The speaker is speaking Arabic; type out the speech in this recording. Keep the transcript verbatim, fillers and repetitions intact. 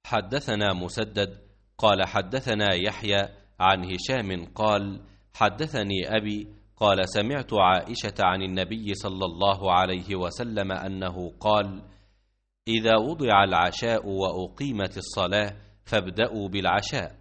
حدثنا مسدد قال حدثنا يحيى عن هشام قال حدثني أبي قال سمعت عائشة عن النبي صلى الله عليه وسلم أنه قال إذا وضع العشاء وأقيمت الصلاة فابدأوا بالعشاء